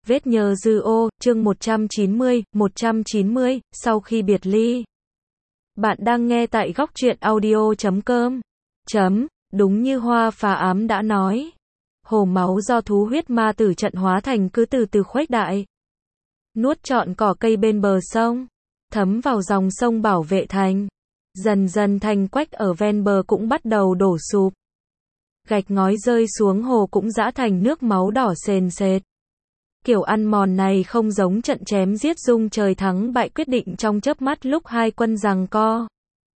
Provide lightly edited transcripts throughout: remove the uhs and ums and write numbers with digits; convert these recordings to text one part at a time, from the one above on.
Vết nhơ dư ô, chương 190, sau khi biệt ly. Bạn đang nghe tại góc truyện audio.com. Đúng như Hoa Phà Ám đã nói. Hồ máu do thú huyết ma tử trận hóa thành cứ từ từ khuếch đại. Nuốt trọn cỏ cây bên bờ sông. Thấm vào dòng sông bảo vệ thành. Dần dần thành quách ở ven bờ cũng bắt đầu đổ sụp. Gạch ngói rơi xuống hồ cũng giã thành nước máu đỏ sền sệt. Kiểu ăn mòn này không giống trận chém giết rung trời thắng bại quyết định trong chớp mắt lúc hai quân giằng co.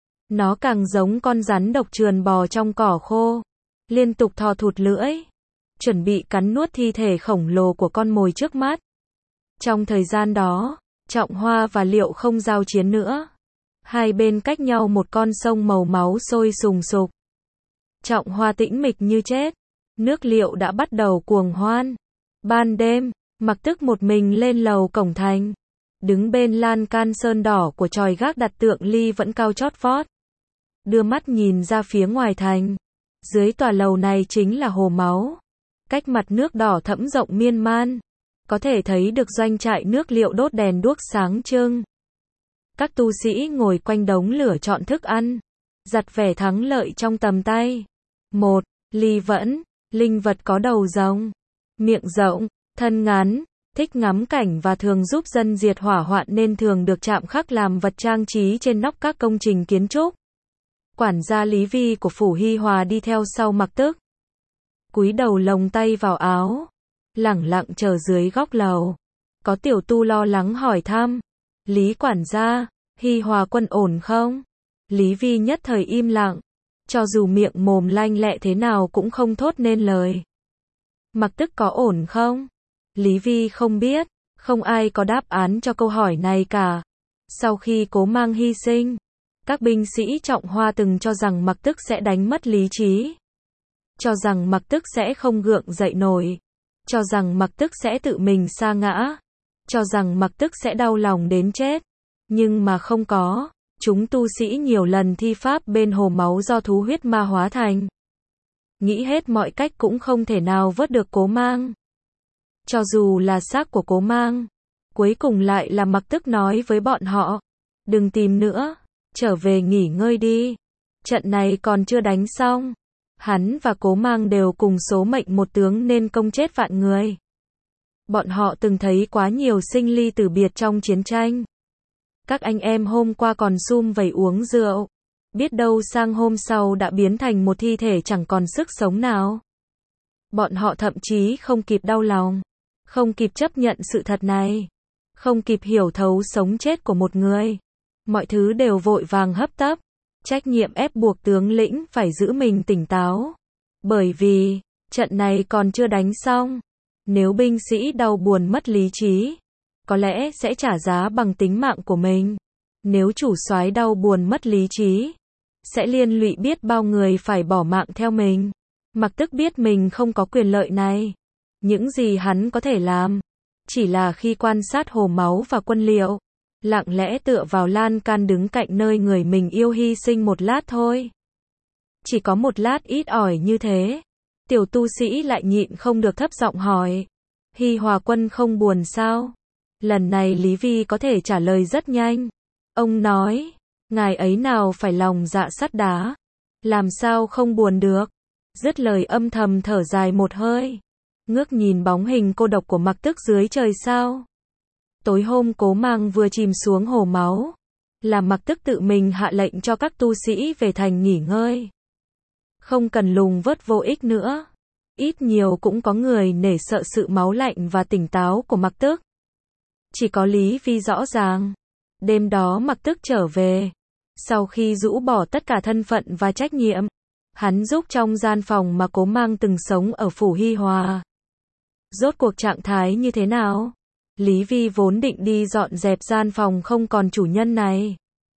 Nó càng giống con rắn độc trườn bò trong cỏ khô, liên tục thò thụt lưỡi, chuẩn bị cắn nuốt thi thể khổng lồ của con mồi trước mắt. Trong thời gian đó, Trọng Hoa và Liệu không giao chiến nữa. Hai bên cách nhau một con sông màu máu sôi sùng sục. Trọng Hoa tĩnh mịch như chết, nước Liệu đã bắt đầu cuồng hoan. Ban đêm, Mặc Tức một mình lên lầu cổng thành, đứng bên lan can sơn đỏ của chòi gác đặt tượng ly vẫn cao chót vót, đưa mắt nhìn ra phía ngoài thành. Dưới tòa lầu này chính là hồ máu, cách mặt nước đỏ thẫm rộng miên man, có thể thấy được doanh trại nước Liệu đốt đèn đuốc sáng trưng. Các tu sĩ ngồi quanh đống lửa chọn thức ăn, giặt vẻ thắng lợi trong tầm tay. Một, ly vẫn, linh vật có đầu rồng, miệng rộng, thân ngắn, thích ngắm cảnh và thường giúp dân diệt hỏa hoạn nên thường được chạm khắc làm vật trang trí trên nóc các công trình kiến trúc. Quản gia Lý Vi của phủ Hi Hòa đi theo sau Mặc Tức, cúi đầu lồng tay vào áo, lẳng lặng chờ dưới góc lầu. Có tiểu tu lo lắng hỏi thăm, Lý quản gia, Hi Hòa quân ổn không? Lý Vi nhất thời im lặng, cho dù miệng mồm lanh lẹ thế nào cũng không thốt nên lời. Mặc Tức có ổn không? Lý Vi không biết, không ai có đáp án cho câu hỏi này cả. Sau khi Cố Mang hy sinh, các binh sĩ Trọng Hoa từng cho rằng Mặc Tức sẽ đánh mất lý trí, cho rằng Mặc Tức sẽ không gượng dậy nổi, cho rằng Mặc Tức sẽ tự mình sa ngã, cho rằng Mặc Tức sẽ đau lòng đến chết. Nhưng mà không có, chúng tu sĩ nhiều lần thi pháp bên hồ máu do thú huyết ma hóa thành. Nghĩ hết mọi cách cũng không thể nào vớt được Cố Mang. Cho dù là xác của Cố Mang, cuối cùng lại là Mặc Tức nói với bọn họ, đừng tìm nữa, trở về nghỉ ngơi đi. Trận này còn chưa đánh xong. Hắn và Cố Mang đều cùng số mệnh một tướng nên công chết vạn người. Bọn họ từng thấy quá nhiều sinh ly tử biệt trong chiến tranh. Các anh em hôm qua còn sum vầy uống rượu, biết đâu sang hôm sau đã biến thành một thi thể chẳng còn sức sống nào. Bọn họ thậm chí không kịp đau lòng, không kịp chấp nhận sự thật này, không kịp hiểu thấu sống chết của một người. Mọi thứ đều vội vàng hấp tấp. Trách nhiệm ép buộc tướng lĩnh phải giữ mình tỉnh táo. Bởi vì, trận này còn chưa đánh xong. Nếu binh sĩ đau buồn mất lý trí, có lẽ sẽ trả giá bằng tính mạng của mình. Nếu chủ soái đau buồn mất lý trí, sẽ liên lụy biết bao người phải bỏ mạng theo mình. Mặc Tức biết mình không có quyền lợi này. Những gì hắn có thể làm, chỉ là khi quan sát hồ máu và quân Liệu, lặng lẽ tựa vào lan can đứng cạnh nơi người mình yêu hy sinh một lát thôi. Chỉ có một lát ít ỏi như thế. Tiểu tu sĩ lại nhịn không được thấp giọng hỏi, Hi Hòa quân không buồn sao? Lần này Lý Vi có thể trả lời rất nhanh. Ông nói, ngài ấy nào phải lòng dạ sắt đá, làm sao không buồn được. Dứt lời âm thầm thở dài một hơi, ngước nhìn bóng hình cô độc của Mặc Tức dưới trời sao. Tối hôm Cố Mang vừa chìm xuống hồ máu, là Mặc Tức tự mình hạ lệnh cho các tu sĩ về thành nghỉ ngơi. Không cần lùng vớt vô ích nữa. Ít nhiều cũng có người nể sợ sự máu lạnh và tỉnh táo của Mặc Tức. Chỉ có Lý Vi rõ ràng. Đêm đó Mặc Tức trở về. Sau khi rũ bỏ tất cả thân phận và trách nhiệm, hắn giúp trong gian phòng mà Cố Mang từng sống ở phủ Hi Hòa. Rốt cuộc trạng thái như thế nào? Lý Vi vốn định đi dọn dẹp gian phòng không còn chủ nhân này.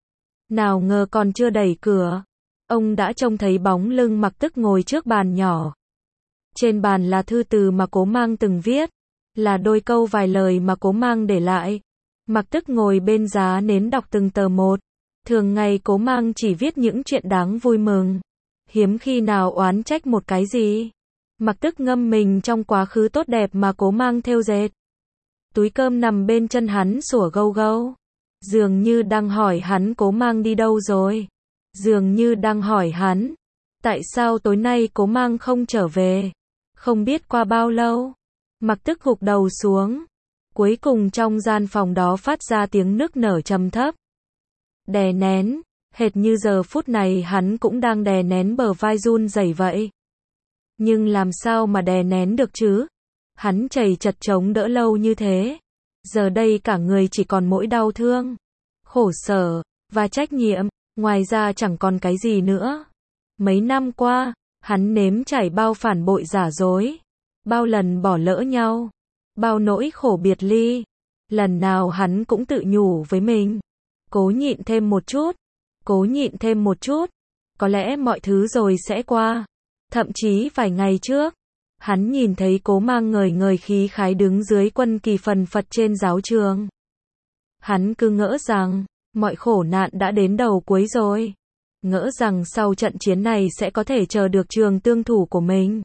Nào ngờ còn chưa đẩy cửa, ông đã trông thấy bóng lưng Mặc Tức ngồi trước bàn nhỏ. Trên bàn là thư từ mà Cố Mang từng viết, là đôi câu vài lời mà Cố Mang để lại. Mặc Tức ngồi bên giá nến đọc từng tờ một. Thường ngày Cố Mang chỉ viết những chuyện đáng vui mừng, hiếm khi nào oán trách một cái gì. Mặc Tức ngâm mình trong quá khứ tốt đẹp mà Cố Mang thêu dệt. Túi cơm nằm bên chân hắn sủa gâu gâu. Dường như đang hỏi hắn Cố Mang đi đâu rồi. Dường như đang hỏi hắn, tại sao tối nay Cố Mang không trở về. Không biết qua bao lâu, Mặc Tức gục đầu xuống. Cuối cùng trong gian phòng đó phát ra tiếng nức nở trầm thấp. Đè nén, hệt như giờ phút này hắn cũng đang đè nén bờ vai run rẩy vậy. Nhưng làm sao mà đè nén được chứ? Hắn chầy chật chống đỡ lâu như thế. Giờ đây cả người chỉ còn mỗi đau thương, khổ sở, và trách nhiệm. Ngoài ra chẳng còn cái gì nữa. Mấy năm qua, hắn nếm trải bao phản bội giả dối. Bao lần bỏ lỡ nhau. Bao nỗi khổ biệt ly. Lần nào hắn cũng tự nhủ với mình. Cố nhịn thêm một chút. Cố nhịn thêm một chút. Có lẽ mọi thứ rồi sẽ qua. Thậm chí vài ngày trước, hắn nhìn thấy Cố Mang ngời ngời khí khái đứng dưới quân kỳ phần phật trên giáo trường. Hắn cứ ngỡ rằng, mọi khổ nạn đã đến đầu cuối rồi. Ngỡ rằng sau trận chiến này sẽ có thể chờ được trường tương thủ của mình.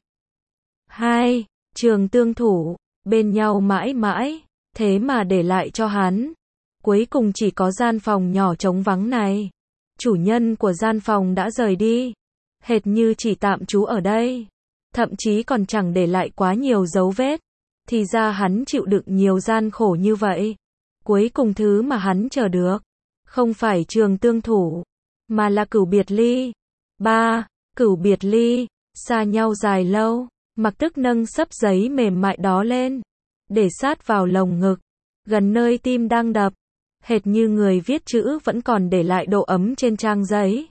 Trường tương thủ, bên nhau mãi mãi, thế mà để lại cho hắn. Cuối cùng chỉ có gian phòng nhỏ trống vắng này. Chủ nhân của gian phòng đã rời đi. Hệt như chỉ tạm trú ở đây. Thậm chí còn chẳng để lại quá nhiều dấu vết. Thì ra hắn chịu đựng nhiều gian khổ như vậy. Cuối cùng thứ mà hắn chờ được, không phải trường tương thủ, mà là cửu biệt ly. Cửu biệt ly, xa nhau dài lâu. Mặc Tức nâng xấp giấy mềm mại đó lên, để sát vào lồng ngực, gần nơi tim đang đập. Hệt như người viết chữ vẫn còn để lại độ ấm trên trang giấy.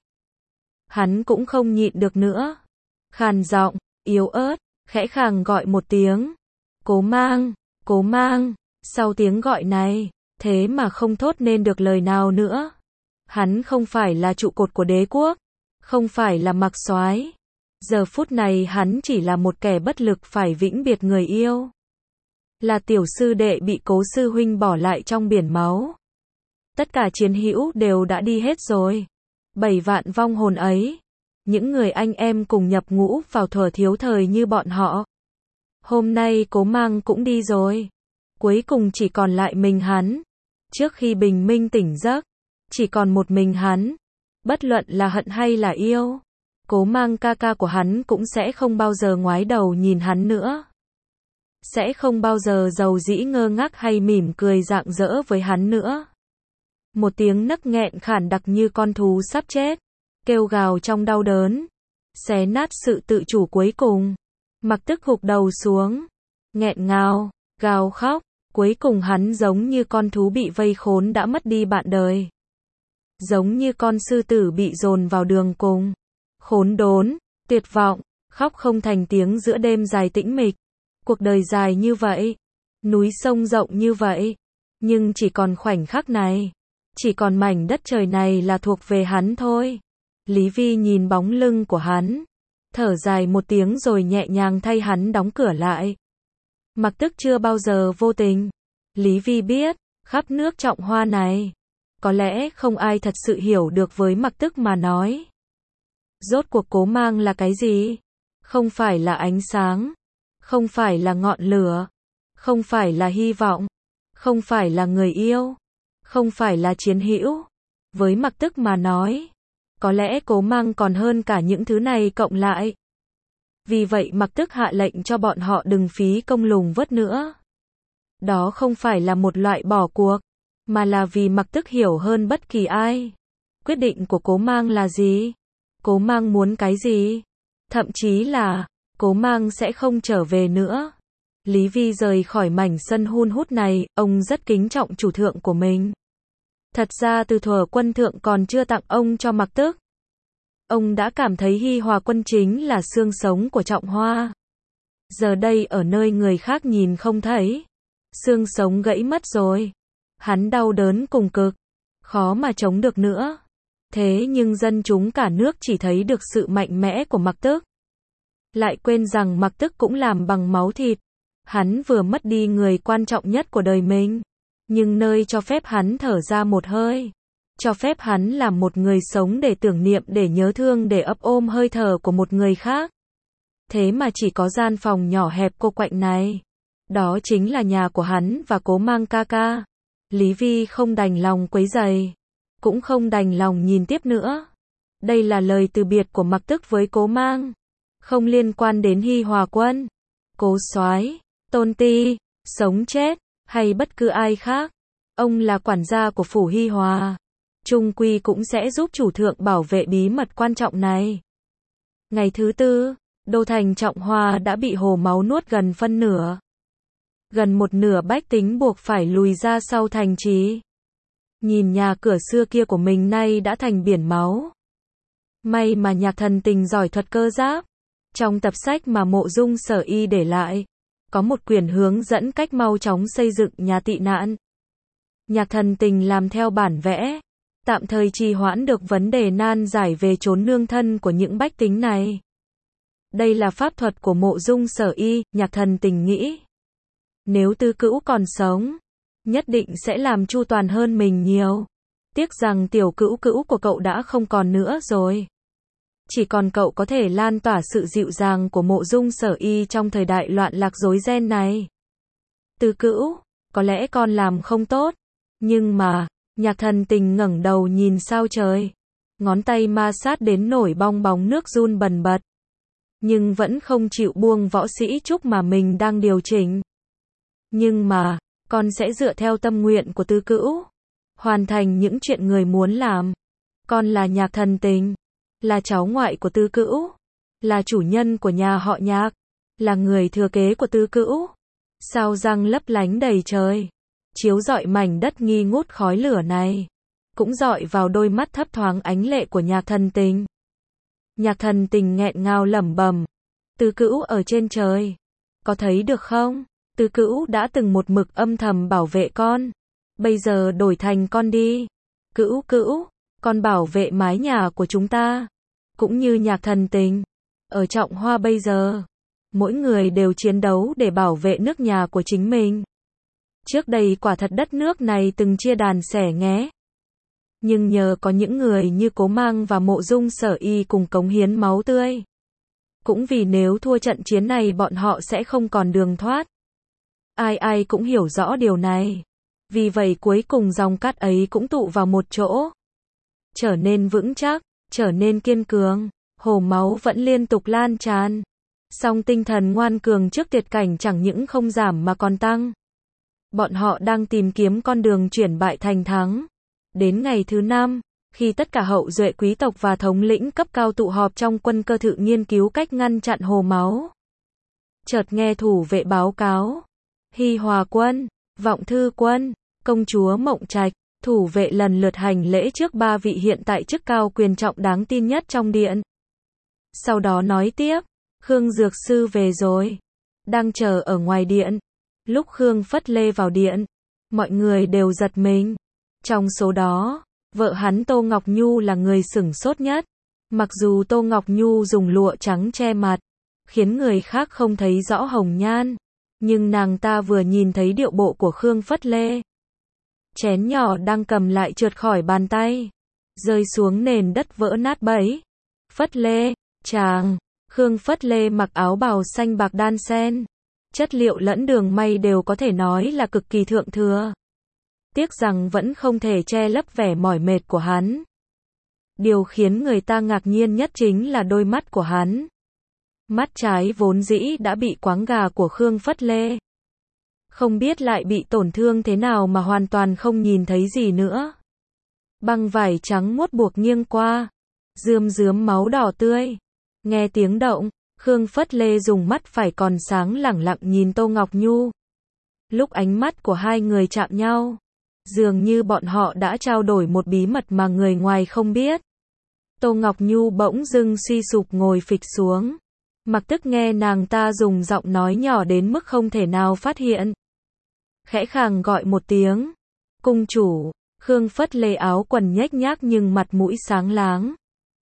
Hắn cũng không nhịn được nữa. Khàn giọng, yếu ớt, khẽ khàng gọi một tiếng. Cố Mang, Cố Mang. Sau tiếng gọi này, thế mà không thốt nên được lời nào nữa. Hắn không phải là trụ cột của đế quốc, không phải là Mặc Soái. Giờ phút này hắn chỉ là một kẻ bất lực phải vĩnh biệt người yêu. Là tiểu sư đệ bị Cố sư huynh bỏ lại trong biển máu. Tất cả chiến hữu đều đã đi hết rồi. 7 vạn vong hồn ấy, những người anh em cùng nhập ngũ vào thuở thiếu thời như bọn họ. Hôm nay Cố Mang cũng đi rồi. Cuối cùng chỉ còn lại mình hắn. Trước khi bình minh tỉnh giấc, chỉ còn một mình hắn. Bất luận là hận hay là yêu, Cố Mang ca ca của hắn cũng sẽ không bao giờ ngoái đầu nhìn hắn nữa. Sẽ không bao giờ giàu dĩ ngơ ngác hay mỉm cười rạng rỡ với hắn nữa. Một tiếng nấc nghẹn khản đặc như con thú sắp chết, kêu gào trong đau đớn, xé nát sự tự chủ cuối cùng. Mặc Tức gục đầu xuống, nghẹn ngào, gào khóc. Cuối cùng hắn giống như con thú bị vây khốn đã mất đi bạn đời. Giống như con sư tử bị dồn vào đường cùng. Khốn đốn, tuyệt vọng, khóc không thành tiếng giữa đêm dài tĩnh mịch. Cuộc đời dài như vậy, núi sông rộng như vậy, nhưng chỉ còn khoảnh khắc này, chỉ còn mảnh đất trời này là thuộc về hắn thôi. Lý Vi nhìn bóng lưng của hắn, thở dài một tiếng rồi nhẹ nhàng thay hắn đóng cửa lại. Mặc Tức chưa bao giờ vô tình. Lý Vi biết, khắp nước Trọng Hoa này, có lẽ không ai thật sự hiểu được với Mặc Tức mà nói. Rốt cuộc Cố Mang là cái gì? Không phải là ánh sáng, không phải là ngọn lửa, không phải là hy vọng, không phải là người yêu, không phải là chiến hữu. Với Mặc Tức mà nói, có lẽ Cố Mang còn hơn cả những thứ này cộng lại. Vì vậy Mặc Tức hạ lệnh cho bọn họ đừng phí công lùng vớt nữa. Đó không phải là một loại bỏ cuộc, mà là vì Mặc Tức hiểu hơn bất kỳ ai. Quyết định của Cố Mang là gì? Cố Mang muốn cái gì? Thậm chí là, Cố Mang sẽ không trở về nữa. Lý Vi rời khỏi mảnh sân hun hút này, ông rất kính trọng chủ thượng của mình. Thật ra từ thuở quân thượng còn chưa tặng ông cho Mặc Tức, ông đã cảm thấy Hi Hòa quân chính là xương sống của Trọng Hoa. Giờ đây ở nơi người khác nhìn không thấy, xương sống gãy mất rồi. Hắn đau đớn cùng cực, khó mà chống được nữa. Thế nhưng dân chúng cả nước chỉ thấy được sự mạnh mẽ của Mặc Tức, lại quên rằng Mặc Tức cũng làm bằng máu thịt. Hắn vừa mất đi người quan trọng nhất của đời mình, nhưng nơi cho phép hắn thở ra một hơi, cho phép hắn làm một người sống để tưởng niệm, để nhớ thương, để ấp ôm hơi thở của một người khác. Thế mà chỉ có gian phòng nhỏ hẹp cô quạnh này, Đó chính là nhà của hắn và Cố Mang ca ca. Lý Vi không đành lòng quấy rầy, cũng không đành lòng nhìn tiếp nữa. Đây là lời từ biệt của Mặc Tức với Cố Mang, không liên quan đến Hi Hòa Quân, Cố Soái, Tôn Ti, sống chết, hay bất cứ ai khác. Ông là quản gia của phủ Hi Hòa, chung quy cũng sẽ giúp chủ thượng bảo vệ bí mật quan trọng này. Ngày thứ tư, đô thành Trọng Hoa đã bị hồ máu nuốt gần phân nửa. Gần một nửa bách tính buộc phải lùi ra sau thành trì. Nhìn nhà cửa xưa kia của mình nay đã thành biển máu. May mà Nhạc Thần Tình giỏi thuật cơ giáp. Trong tập sách mà Mộ Dung Sở Y để lại, có một quyển hướng dẫn cách mau chóng xây dựng nhà tị nạn. Nhạc Thần Tình làm theo bản vẽ, tạm thời trì hoãn được vấn đề nan giải về chốn nương thân của những bách tính này. Đây là pháp thuật của Mộ Dung Sở Y, Nhạc Thần Tình nghĩ. Nếu Tư Cữu còn sống, nhất định sẽ làm chu toàn hơn mình nhiều. Tiếc rằng tiểu cữu cữu của cậu đã không còn nữa rồi. Chỉ còn cậu có thể lan tỏa sự dịu dàng của Mộ Dung Sở Y trong thời đại loạn lạc rối ren này. Tư Cữu, có lẽ con làm không tốt, nhưng mà, Nhạc Thần Tình ngẩng đầu nhìn sao trời. Ngón tay ma sát đến nổi bong bóng nước run bần bật. Nhưng vẫn không chịu buông võ sĩ trúc mà mình đang điều chỉnh. Nhưng mà, con sẽ dựa theo tâm nguyện của Tư Cữu, hoàn thành những chuyện người muốn làm. Con là Nhạc Thần Tình, là cháu ngoại của Tư Cữu, là chủ nhân của nhà họ Nhạc, là người thừa kế của Tư Cữu. Sao răng lấp lánh đầy trời, chiếu rọi mảnh đất nghi ngút khói lửa này, cũng rọi vào đôi mắt thấp thoáng ánh lệ của Nhạc Thần Tình. Nhạc Thần Tình nghẹn ngào lẩm bẩm, Tư Cữu ở trên trời, có thấy được không? Tư Cữu đã từng một mực âm thầm bảo vệ con, bây giờ đổi thành con đi. Cữu Cữu, con bảo vệ mái nhà của chúng ta, cũng như Nhạc Thần Tình. Ở Trọng Hoa bây giờ, mỗi người đều chiến đấu để bảo vệ nước nhà của chính mình. Trước đây quả thật đất nước này từng chia đàn xẻ nghé. Nhưng nhờ có những người như Cố Mang và Mộ Dung Sở Y cùng cống hiến máu tươi. Cũng vì nếu thua trận chiến này bọn họ sẽ không còn đường thoát. Ai ai cũng hiểu rõ điều này. Vì vậy cuối cùng dòng cát ấy cũng tụ vào một chỗ. Trở nên vững chắc, trở nên kiên cường, hồ máu vẫn liên tục lan tràn. Song tinh thần ngoan cường trước tuyệt cảnh chẳng những không giảm mà còn tăng. Bọn họ đang tìm kiếm con đường chuyển bại thành thắng. Đến ngày thứ 5, khi tất cả hậu duệ quý tộc và thống lĩnh cấp cao tụ họp trong quân cơ thự nghiên cứu cách ngăn chặn hồ máu. Chợt nghe thủ vệ báo cáo. Hi Hòa Quân, Vọng Thư Quân, công chúa Mộng Trạch, thủ vệ lần lượt hành lễ trước 3 vị hiện tại chức cao quyền trọng đáng tin nhất trong điện. Sau đó nói tiếp, Khương Dược Sư về rồi, đang chờ ở ngoài điện. Lúc Khương Phất Lê vào điện, mọi người đều giật mình. Trong số đó, vợ hắn Tô Ngọc Nhu là người sửng sốt nhất. Mặc dù Tô Ngọc Nhu dùng lụa trắng che mặt, khiến người khác không thấy rõ hồng nhan, nhưng nàng ta vừa nhìn thấy điệu bộ của Khương Phất Lê. Chén nhỏ đang cầm lại trượt khỏi bàn tay, rơi xuống nền đất vỡ nát bấy. Phất Lê, chàng. Khương Phất Lê mặc áo bào xanh bạc đan xen. Chất liệu lẫn đường may đều có thể nói là cực kỳ thượng thừa. Tiếc rằng vẫn không thể che lấp vẻ mỏi mệt của hắn. Điều khiến người ta ngạc nhiên nhất chính là đôi mắt của hắn. Mắt trái vốn dĩ đã bị quáng gà của Khương Phất Lê. Không biết lại bị tổn thương thế nào mà hoàn toàn không nhìn thấy gì nữa. Băng vải trắng muốt buộc nghiêng qua, rươm rướm máu đỏ tươi. Nghe tiếng động, Khương Phất Lê dùng mắt phải còn sáng lẳng lặng nhìn Tô Ngọc Nhu. Lúc ánh mắt của hai người chạm nhau, dường như bọn họ đã trao đổi một bí mật mà người ngoài không biết. Tô Ngọc Nhu bỗng dưng suy sụp ngồi phịch xuống. Mặc Tức nghe nàng ta dùng giọng nói nhỏ đến mức không thể nào phát hiện. Khẽ khàng gọi một tiếng. Cung chủ. Khương Phất Lê áo quần nhếch nhác nhưng mặt mũi sáng láng.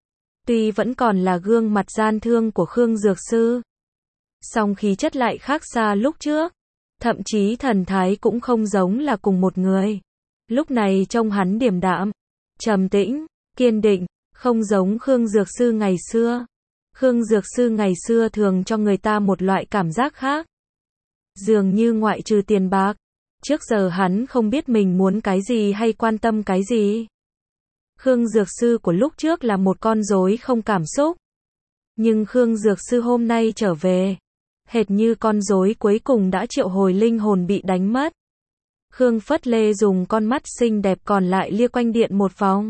Tuy vẫn còn là gương mặt gian thương của Khương Dược Sư, song khí chất lại khác xa lúc trước. Thậm chí thần thái cũng không giống là cùng một người. Lúc này trông hắn điềm đạm, trầm tĩnh, kiên định, không giống Khương Dược Sư ngày xưa. Khương Dược Sư ngày xưa thường cho người ta một loại cảm giác khác. Dường như ngoại trừ tiền bạc, trước giờ hắn không biết mình muốn cái gì hay quan tâm cái gì. Khương Dược Sư của lúc trước là một con rối không cảm xúc. Nhưng Khương Dược Sư hôm nay trở về, hệt như con rối cuối cùng đã triệu hồi linh hồn bị đánh mất. Khương Phất Lê dùng con mắt xinh đẹp còn lại lia quanh điện một vòng.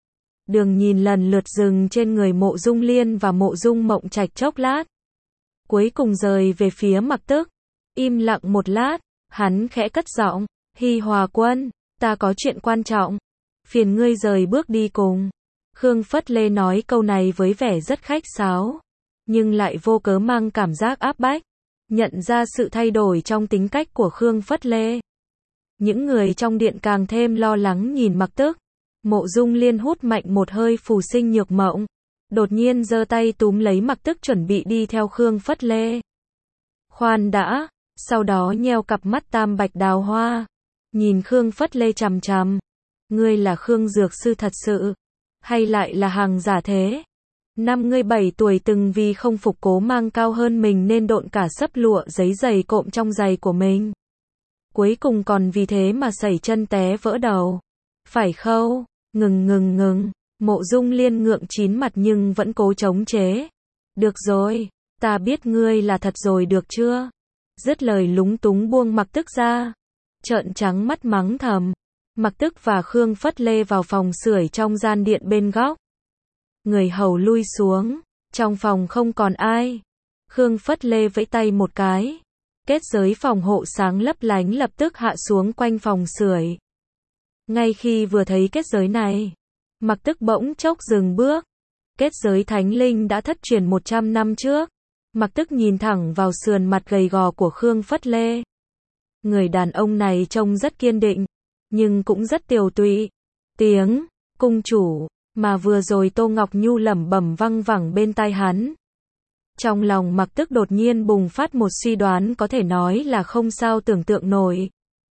Đường nhìn lần lượt dừng trên người Mộ Dung Liên và Mộ Dung Mộng Trạch chốc lát. Cuối cùng rời về phía Mặc Tức. Im lặng một lát, hắn khẽ cất giọng, Hi Hòa Quân, ta có chuyện quan trọng. Phiền ngươi rời bước đi cùng. Khương Phất Lê nói câu này với vẻ rất khách sáo, nhưng lại vô cớ mang cảm giác áp bách. Nhận ra sự thay đổi trong tính cách của Khương Phất Lê. Những người trong điện càng thêm lo lắng nhìn Mặc Tức. Mộ Dung Liên hút mạnh một hơi phù sinh nhược mộng. Đột nhiên giơ tay túm lấy Mặc Tức chuẩn bị đi theo Khương Phất Lê. Khoan đã, sau đó nheo cặp mắt tam bạch đào hoa. Nhìn Khương Phất Lê chằm chằm. Ngươi là Khương Dược Sư thật sự, hay lại là hàng giả thế? Năm ngươi 7 tuổi từng vì không phục Cố Mang cao hơn mình nên độn cả sấp lụa giấy giày cộm trong giày của mình. Cuối cùng còn vì thế mà sẩy chân té vỡ đầu. Phải không? Ngừng. Mộ Dung Liên ngượng chín mặt nhưng vẫn cố chống chế. Được rồi, ta biết ngươi là thật rồi được chưa? Dứt lời lúng túng buông Mặc Tức ra. Trợn trắng mắt mắng thầm. Mặc Tức và Khương Phất Lê vào phòng sưởi trong gian điện bên góc. Người hầu lui xuống, trong phòng không còn ai. Khương Phất Lê vẫy tay một cái. Kết giới phòng hộ sáng lấp lánh lập tức hạ xuống quanh phòng sưởi. Ngay khi vừa thấy kết giới này, Mặc Tức bỗng chốc dừng bước. Kết giới thánh linh đã thất truyền 100 năm trước. Mặc Tức nhìn thẳng vào sườn mặt gầy gò của Khương Phất Lê. Người đàn ông này trông rất kiên định, nhưng cũng rất tiều tụy. Tiếng cung chủ mà vừa rồi Tô Ngọc Nhu lẩm bẩm văng vẳng bên tai hắn. Trong lòng Mặc Tức đột nhiên bùng phát một suy đoán có thể nói là không sao tưởng tượng nổi.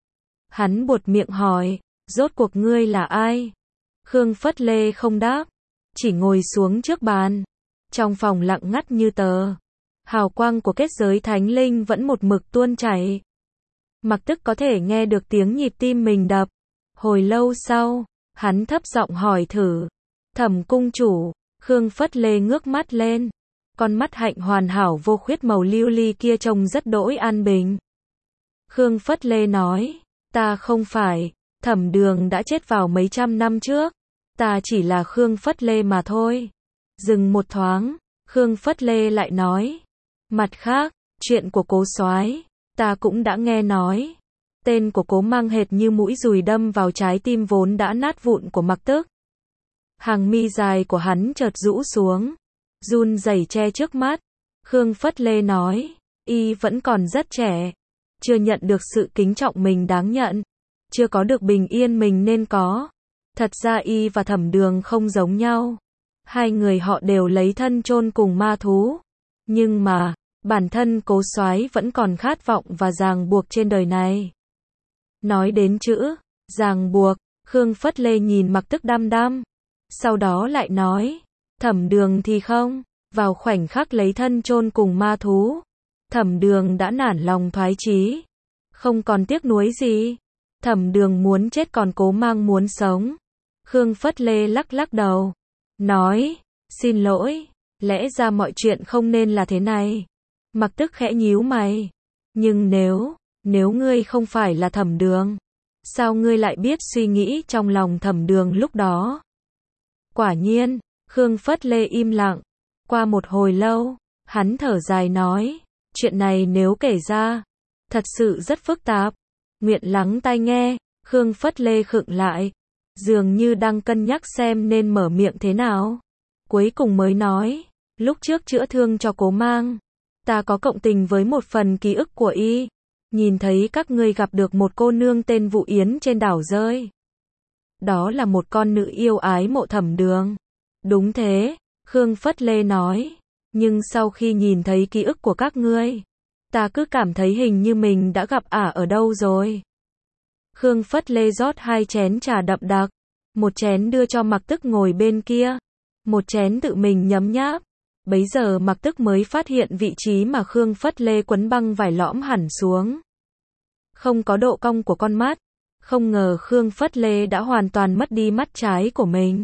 Hắn buột miệng hỏi, rốt cuộc ngươi là ai? Khương Phất Lê không đáp, chỉ ngồi xuống trước bàn. Trong phòng lặng ngắt như tờ. Hào quang của kết giới thánh linh vẫn một mực tuôn chảy. Mặc Tức có thể nghe được tiếng nhịp tim mình đập. Hồi lâu sau, hắn thấp giọng hỏi thử. Thẩm cung chủ. Khương Phất Lê ngước mắt lên. Con mắt hạnh hoàn hảo vô khuyết màu lưu ly kia trông rất đỗi an bình. Khương Phất Lê nói, ta không phải, Thẩm Đường đã chết vào mấy trăm năm trước. Ta chỉ là Khương Phất Lê mà thôi. Dừng một thoáng, Khương Phất Lê lại nói. Mặt khác, chuyện của Cố soái ta cũng đã nghe nói. Tên của Cố Mang hệt như mũi dùi đâm vào trái tim vốn đã nát vụn của Mặc Tức. Hàng mi dài của hắn chợt rũ xuống, run rẩy che trước mắt. Khương Phất Lê nói, y vẫn còn rất trẻ, chưa nhận được sự kính trọng mình đáng nhận, chưa có được bình yên mình nên có. Thật ra y và Thẩm Đường không giống nhau. Hai người họ đều lấy thân chôn cùng ma thú. Nhưng mà, bản thân Cố soái vẫn còn khát vọng và ràng buộc trên đời này. Nói đến chữ ràng buộc, Khương Phất Lê nhìn Mặc Tức đăm đăm. Sau đó lại nói, Thẩm Đường thì không, vào khoảnh khắc lấy thân chôn cùng ma thú, Thẩm Đường đã nản lòng thoái chí, không còn tiếc nuối gì. Thẩm Đường muốn chết còn Cố Mang muốn sống. Khương Phất Lê lắc lắc đầu, nói, xin lỗi, lẽ ra mọi chuyện không nên là thế này. Mặc Tức khẽ nhíu mày, nhưng nếu ngươi không phải là Thẩm Đường, sao ngươi lại biết suy nghĩ trong lòng Thẩm Đường lúc đó? Quả nhiên, Khương Phất Lê im lặng. Qua một hồi lâu, hắn thở dài nói, chuyện này nếu kể ra, thật sự rất phức tạp. Nguyện lắng tai nghe. Khương Phất Lê khựng lại, dường như đang cân nhắc xem nên mở miệng thế nào. Cuối cùng mới nói, lúc trước chữa thương cho Cố Mang, ta có cộng tình với một phần ký ức của y. Nhìn thấy các ngươi gặp được một cô nương tên Vụ Yến trên đảo rơi. Đó là một con nữ yêu ái mộ Thẩm Đường. Đúng thế, Khương Phất Lê nói. Nhưng sau khi nhìn thấy ký ức của các ngươi, ta cứ cảm thấy hình như mình đã gặp ả ở đâu rồi. Khương Phất Lê rót 2 chén trà đậm đặc. Một chén đưa cho Mặc Tức ngồi bên kia. Một chén tự mình nhấm nháp. Bấy giờ Mặc Tức mới phát hiện vị trí mà Khương Phất Lê quấn băng vải lõm hẳn xuống. Không có độ cong của con mắt. Không ngờ Khương Phất Lê đã hoàn toàn mất đi mắt trái của mình.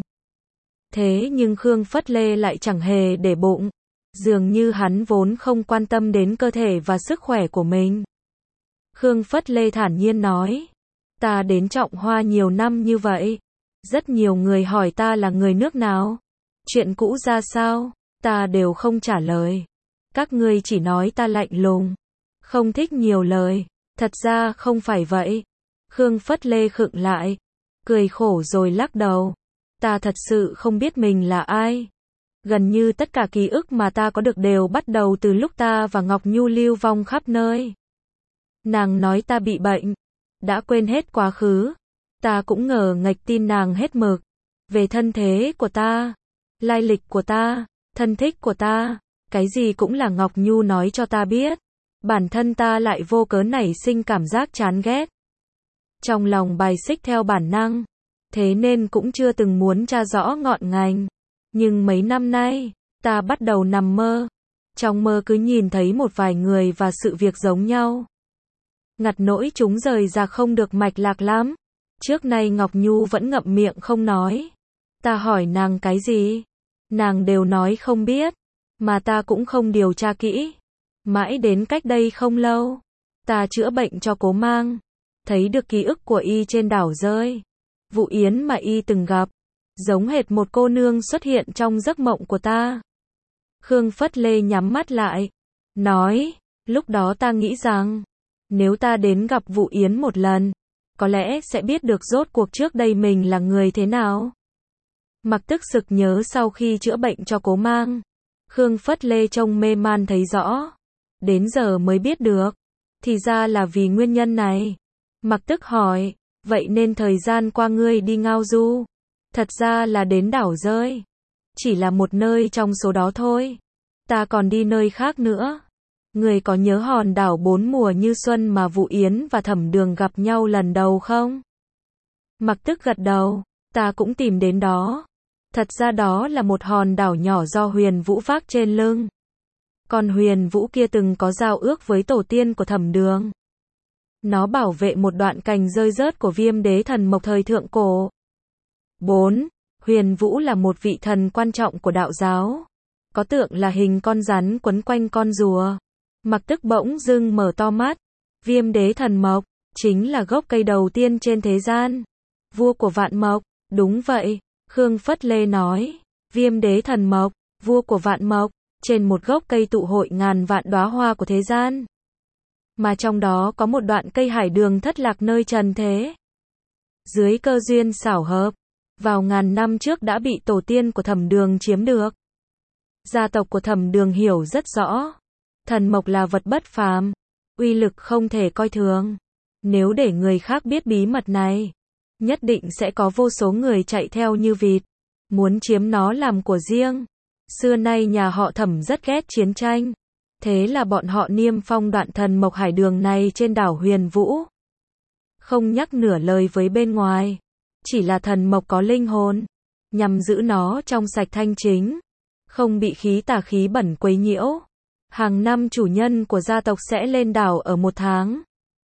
Thế nhưng Khương Phất Lê lại chẳng hề để bụng. Dường như hắn vốn không quan tâm đến cơ thể và sức khỏe của mình. Khương Phất Lê thản nhiên nói. Ta đến Trọng Hoa nhiều năm như vậy. Rất nhiều người hỏi ta là người nước nào. Chuyện cũ ra sao, ta đều không trả lời. Các ngươi chỉ nói ta lạnh lùng. Không thích nhiều lời. Thật ra không phải vậy. Khương Phất Lê khựng lại. Cười khổ rồi lắc đầu. Ta thật sự không biết mình là ai. Gần như tất cả ký ức mà ta có được đều bắt đầu từ lúc ta và Ngọc Nhu lưu vong khắp nơi. Nàng nói ta bị bệnh. Đã quên hết quá khứ. Ta cũng ngờ nghệch tin nàng hết mực. Về thân thế của ta, lai lịch của ta, thân thích của ta, cái gì cũng là Ngọc Nhu nói cho ta biết. Bản thân ta lại vô cớ nảy sinh cảm giác chán ghét. Trong lòng bài xích theo bản năng. Thế nên cũng chưa từng muốn tra rõ ngọn ngành. Nhưng mấy năm nay, ta bắt đầu nằm mơ. Trong mơ cứ nhìn thấy một vài người và sự việc giống nhau. Ngặt nỗi chúng rời ra không được mạch lạc lắm. Trước nay Ngọc Nhu vẫn ngậm miệng không nói. Ta hỏi nàng cái gì? Nàng đều nói không biết. Mà ta cũng không điều tra kỹ. Mãi đến cách đây không lâu. Ta chữa bệnh cho Cố Mang. Thấy được ký ức của y trên đảo rơi. Vụ Yến mà y từng gặp. Giống hệt một cô nương xuất hiện trong giấc mộng của ta. Khương Phất Lê nhắm mắt lại. Nói, lúc đó ta nghĩ rằng, nếu ta đến gặp Vụ Yến một lần, có lẽ sẽ biết được rốt cuộc trước đây mình là người thế nào. Mặc Tức sực nhớ sau khi chữa bệnh cho Cố Mang. Khương Phất Lê trông mê man thấy rõ. Đến giờ mới biết được. Thì ra là vì nguyên nhân này. Mặc Tức hỏi, vậy nên thời gian qua ngươi đi ngao du. Thật ra là đến đảo rơi. Chỉ là một nơi trong số đó thôi. Ta còn đi nơi khác nữa. Ngươi có nhớ hòn đảo 4 mùa như xuân mà Vụ Yến và Thẩm Đường gặp nhau lần đầu không? Mặc Tức gật đầu. Ta cũng tìm đến đó. Thật ra đó là một hòn đảo nhỏ do Huyền Vũ vác trên lưng. Còn Huyền Vũ kia từng có giao ước với tổ tiên của Thẩm Đường. Nó bảo vệ một đoạn cành rơi rớt của Viêm Đế Thần Mộc thời thượng cổ. 4. Huyền Vũ là một vị thần quan trọng của đạo giáo. Có tượng là hình con rắn quấn quanh con rùa. Mặc Tức bỗng dưng mở to mắt. Viêm Đế Thần Mộc, chính là gốc cây đầu tiên trên thế gian. Vua của vạn mộc, đúng vậy. Khương Phất Lê nói. Viêm Đế Thần Mộc, vua của vạn mộc, trên một gốc cây tụ hội ngàn vạn đóa hoa của thế gian. Mà trong đó có một đoạn cây hải đường thất lạc nơi trần thế. Dưới cơ duyên xảo hợp, vào ngàn năm trước đã bị tổ tiên của Thẩm Đường chiếm được. Gia tộc của Thẩm Đường hiểu rất rõ. Thần mộc là vật bất phàm, uy lực không thể coi thường. Nếu để người khác biết bí mật này, nhất định sẽ có vô số người chạy theo như vịt, muốn chiếm nó làm của riêng. Xưa nay nhà họ Thẩm rất ghét chiến tranh. Thế là bọn họ niêm phong đoạn thần mộc hải đường này trên đảo Huyền Vũ. Không nhắc nửa lời với bên ngoài. Chỉ là thần mộc có linh hồn. Nhằm giữ nó trong sạch thanh chính. Không bị khí tà khí bẩn quấy nhiễu. Hàng năm chủ nhân của gia tộc sẽ lên đảo ở 1 tháng.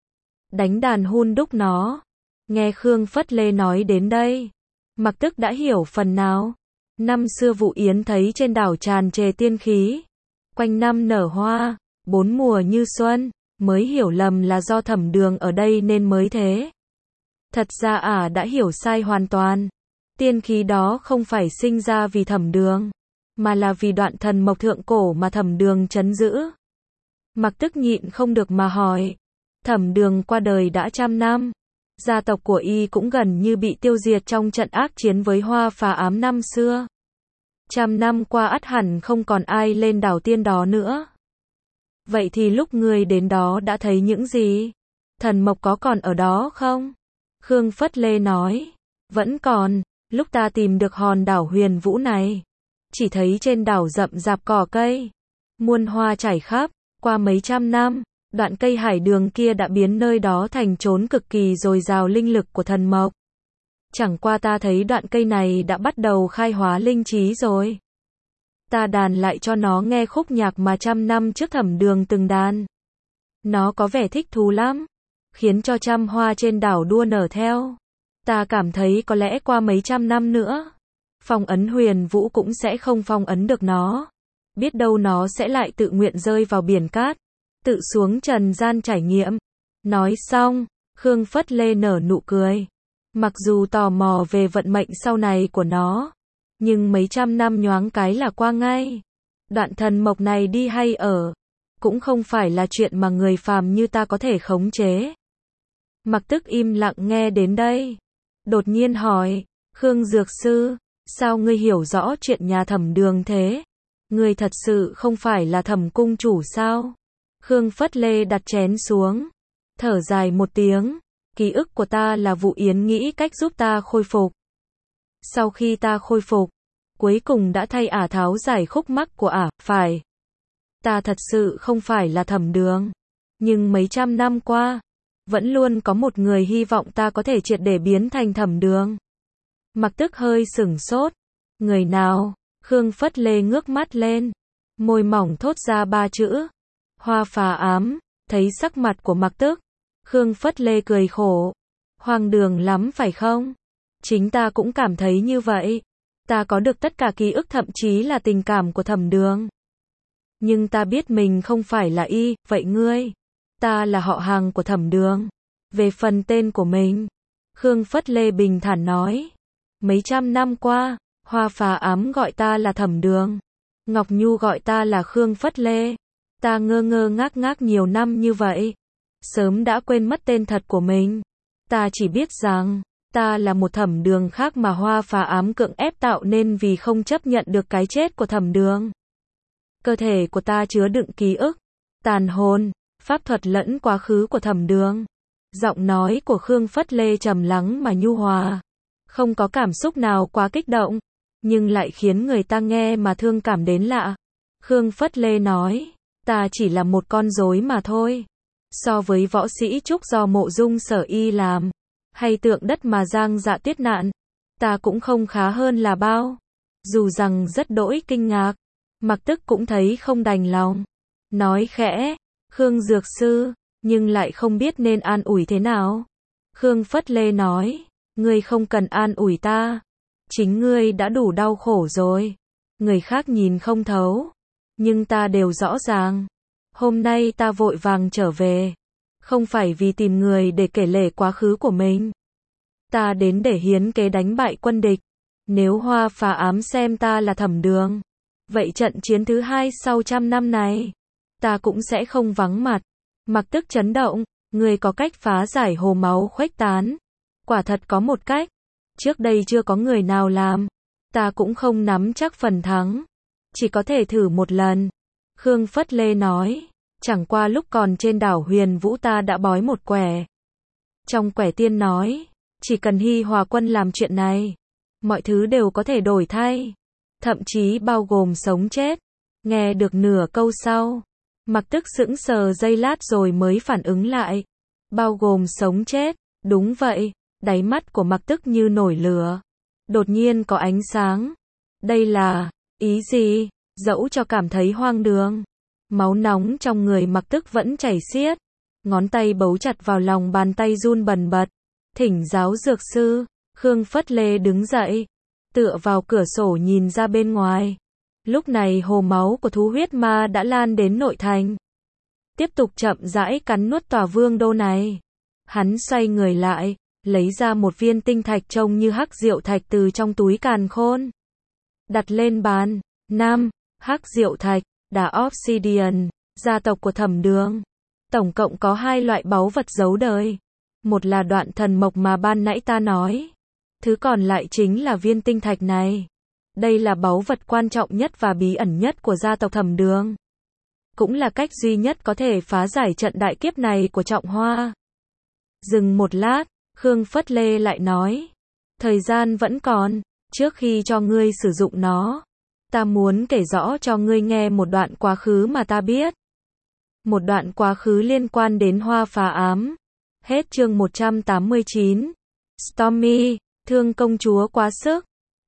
Đánh đàn hun đúc nó. Nghe Khương Phất Lê nói đến đây. Mặc Tức đã hiểu phần nào. Năm xưa Vụ Yến thấy trên đảo tràn trề tiên khí. Quanh năm nở hoa, 4 mùa như xuân, mới hiểu lầm là do Thẩm Đường ở đây nên mới thế. Thật ra đã hiểu sai hoàn toàn. Tiên khí đó không phải sinh ra vì Thẩm Đường, mà là vì đoạn thần mộc thượng cổ mà Thẩm Đường trấn giữ. Mặc Tức nhịn không được mà hỏi. Thẩm Đường qua đời đã 100 năm. Gia tộc của y cũng gần như bị tiêu diệt trong trận ác chiến với Hoa Phà Ám năm xưa. 100 năm qua ắt hẳn không còn ai lên đảo tiên đó nữa. Vậy thì lúc người đến đó đã thấy những gì? Thần mộc có còn ở đó không? Khương Phất Lê nói. Vẫn còn, lúc ta tìm được hòn đảo Huyền Vũ này. Chỉ thấy trên đảo rậm rạp cỏ cây. Muôn hoa chảy khắp, qua mấy trăm năm, đoạn cây hải đường kia đã biến nơi đó thành chốn cực kỳ dồi dào linh lực của thần mộc. Chẳng qua ta thấy đoạn cây này đã bắt đầu khai hóa linh trí rồi. Ta đàn lại cho nó nghe khúc nhạc mà 100 năm trước Thẩm Đường từng đàn. Nó có vẻ thích thú lắm, khiến cho trăm hoa trên đảo đua nở theo. Ta cảm thấy có lẽ qua mấy trăm năm nữa, phong ấn Huyền Vũ cũng sẽ không phong ấn được nó. Biết đâu nó sẽ lại tự nguyện rơi vào biển cát, tự xuống trần gian trải nghiệm. Nói xong, Khương Phất Lê nở nụ cười. Mặc dù tò mò về vận mệnh sau này của nó, nhưng mấy trăm năm nhoáng cái là qua ngay. Đoạn thần mộc này đi hay ở, cũng không phải là chuyện mà người phàm như ta có thể khống chế. Mặc Tức im lặng nghe đến đây, đột nhiên hỏi, Khương Dược Sư, sao ngươi hiểu rõ chuyện nhà Thẩm Đường thế? Ngươi thật sự không phải là Thẩm cung chủ sao? Khương Phất Lê đặt chén xuống, thở dài một tiếng, ký ức của ta là Vụ Yến nghĩ cách giúp ta khôi phục. Sau khi ta khôi phục, cuối cùng đã thay ả tháo giải khúc mắc của ả, phải. Ta thật sự không phải là Thẩm Đường, nhưng mấy trăm năm qua, vẫn luôn có một người hy vọng ta có thể triệt để biến thành Thẩm Đường. Mặc Tức hơi sửng sốt, người nào? Khương Phất Lê ngước mắt lên, môi mỏng thốt ra 3 chữ, Hoa Phà Ám. Thấy sắc mặt của Mặc Tức, Khương Phất Lê cười khổ, hoang đường lắm phải không? Chính ta cũng cảm thấy như vậy. Ta có được tất cả ký ức thậm chí là tình cảm của Thẩm Đường. Nhưng ta biết mình không phải là y, vậy ngươi? Ta là họ hàng của Thẩm Đường. Về phần tên của mình, Khương Phất Lê bình thản nói, mấy trăm năm qua, Hoa Phà Ám gọi ta là Thẩm Đường, Ngọc Nhu gọi ta là Khương Phất Lê. Ta ngơ ngơ ngác ngác nhiều năm như vậy, sớm đã quên mất tên thật của mình. Ta chỉ biết rằng, ta là một Thẩm Đường khác mà Hoa Phà Ám cưỡng ép tạo nên vì không chấp nhận được cái chết của Thẩm Đường. Cơ thể của ta chứa đựng ký ức, tàn hồn, pháp thuật lẫn quá khứ của Thẩm Đường. Giọng nói của Khương Phất Lê trầm lắng mà nhu hòa, không có cảm xúc nào quá kích động, nhưng lại khiến người ta nghe mà thương cảm đến lạ. Khương Phất Lê nói, ta chỉ là một con rối mà thôi. So với võ sĩ trúc do Mộ Dung Sở Y làm, hay tượng đất mà Giang Dạ Tuyết nạn, ta cũng không khá hơn là bao. Dù rằng rất đỗi kinh ngạc, Mặc Tức cũng thấy không đành lòng. Nói khẽ, Khương Dược Sư, nhưng lại không biết nên an ủi thế nào. Khương Phất Lê nói, ngươi không cần an ủi ta. Chính ngươi đã đủ đau khổ rồi. Người khác nhìn không thấu, nhưng ta đều rõ ràng. Hôm nay ta vội vàng trở về, không phải vì tìm người để kể lể quá khứ của mình. Ta đến để hiến kế đánh bại quân địch. Nếu Hoa Phà Ám xem ta là Thẩm Đường, vậy trận chiến thứ 2 sau 100 năm này, ta cũng sẽ không vắng mặt. Mặc Tức chấn động, người có cách phá giải hồ máu khuếch tán. Quả thật có một cách, trước đây chưa có người nào làm. Ta cũng không nắm chắc phần thắng, chỉ có thể thử một lần. Khương Phất Lê nói, chẳng qua lúc còn trên đảo Huyền Vũ ta đã bói một quẻ. Trong quẻ tiên nói, chỉ cần Hi Hòa Quân làm chuyện này, mọi thứ đều có thể đổi thay, thậm chí bao gồm sống chết. Nghe được nửa câu sau, Mặc Tức sững sờ giây lát rồi mới phản ứng lại. Bao gồm sống chết, đúng vậy, đáy mắt của Mặc Tức như nổi lửa. Đột nhiên có ánh sáng. Đây là ý gì? Dẫu cho cảm thấy hoang đường, máu nóng trong người Mặc Tức vẫn chảy xiết. Ngón tay bấu chặt vào lòng bàn tay run bần bật. Thỉnh giáo dược sư. Khương Phất Lê đứng dậy, tựa vào cửa sổ nhìn ra bên ngoài. Lúc này hồ máu của thú huyết ma đã lan đến nội thành. Tiếp tục chậm rãi cắn nuốt tòa vương đô này. Hắn xoay người lại, lấy ra một viên tinh thạch trông như hắc diệu thạch từ trong túi càn khôn. Đặt lên bàn. 5. Hắc diệu thạch, đá obsidian, gia tộc của Thẩm Đường. Tổng cộng có 2 loại báu vật giấu đời. Một là đoạn thần mộc mà ban nãy ta nói. Thứ còn lại chính là viên tinh thạch này. Đây là báu vật quan trọng nhất và bí ẩn nhất của gia tộc Thẩm Đường. Cũng là cách duy nhất có thể phá giải trận đại kiếp này của Trọng Hoa. Dừng một lát, Khương Phất Lê lại nói. Thời gian vẫn còn, trước khi cho ngươi sử dụng nó, ta muốn kể rõ cho ngươi nghe một đoạn quá khứ mà ta biết. Một đoạn quá khứ liên quan đến Hoa Phà Ám. Hết chương 189. Stormy, thương công chúa quá sức.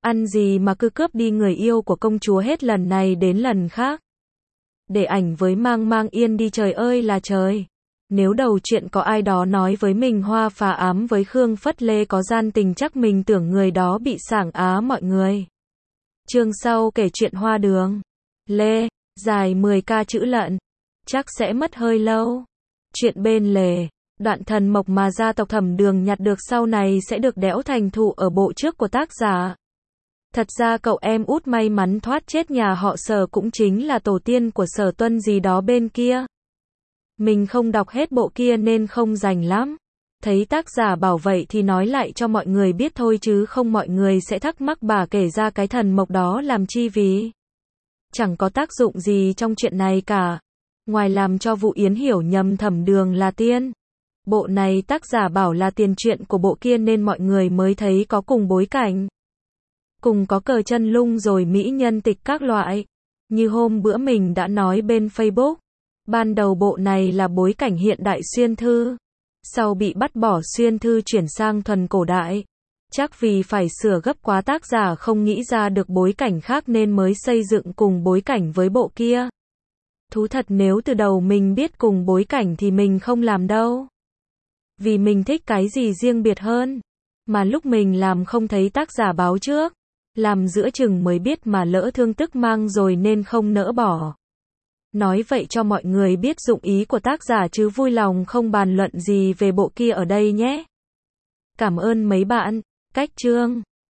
Ăn gì mà cứ cướp đi người yêu của công chúa hết lần này đến lần khác. Để ảnh với Mang Mang yên đi trời ơi là trời. Nếu đầu chuyện có ai đó nói với mình Hoa phá ám với Khương Phất Lê có gian tình chắc mình tưởng người đó bị sảng á mọi người. Chương sau kể chuyện Hoa Đường. Lê, dài 10k chữ lận. Chắc sẽ mất hơi lâu. Chuyện bên lề. Đoạn thần mộc mà gia tộc Thẩm Đường nhặt được sau này sẽ được đẽo thành thụ ở bộ trước của tác giả. Thật ra cậu em út may mắn thoát chết nhà họ Sở cũng chính là tổ tiên của Sở Tuân gì đó bên kia. Mình không đọc hết bộ kia nên không rành lắm. Thấy tác giả bảo vậy thì nói lại cho mọi người biết thôi chứ không mọi người sẽ thắc mắc bà kể ra cái thần mộc đó làm chi vì. Chẳng có tác dụng gì trong chuyện này cả. Ngoài làm cho Vũ Yến hiểu nhầm Thẩm Đường là tiên. Bộ này tác giả bảo là tiền truyện của bộ kia nên mọi người mới thấy có cùng bối cảnh. Cùng có cờ chân lung rồi mỹ nhân tịch các loại. Như hôm bữa mình đã nói bên Facebook. Ban đầu bộ này là bối cảnh hiện đại xuyên thư. Sau bị bắt bỏ xuyên thư chuyển sang thuần cổ đại. Chắc vì phải sửa gấp quá tác giả không nghĩ ra được bối cảnh khác nên mới xây dựng cùng bối cảnh với bộ kia. Thú thật nếu từ đầu mình biết cùng bối cảnh thì mình không làm đâu. Vì mình thích cái gì riêng biệt hơn. Mà lúc mình làm không thấy tác giả báo trước. Làm giữa chừng mới biết mà lỡ thương tức mang rồi nên không nỡ bỏ. Nói vậy cho mọi người biết dụng ý của tác giả chứ vui lòng không bàn luận gì về bộ kia ở đây nhé. Cảm ơn mấy bạn. Cách chương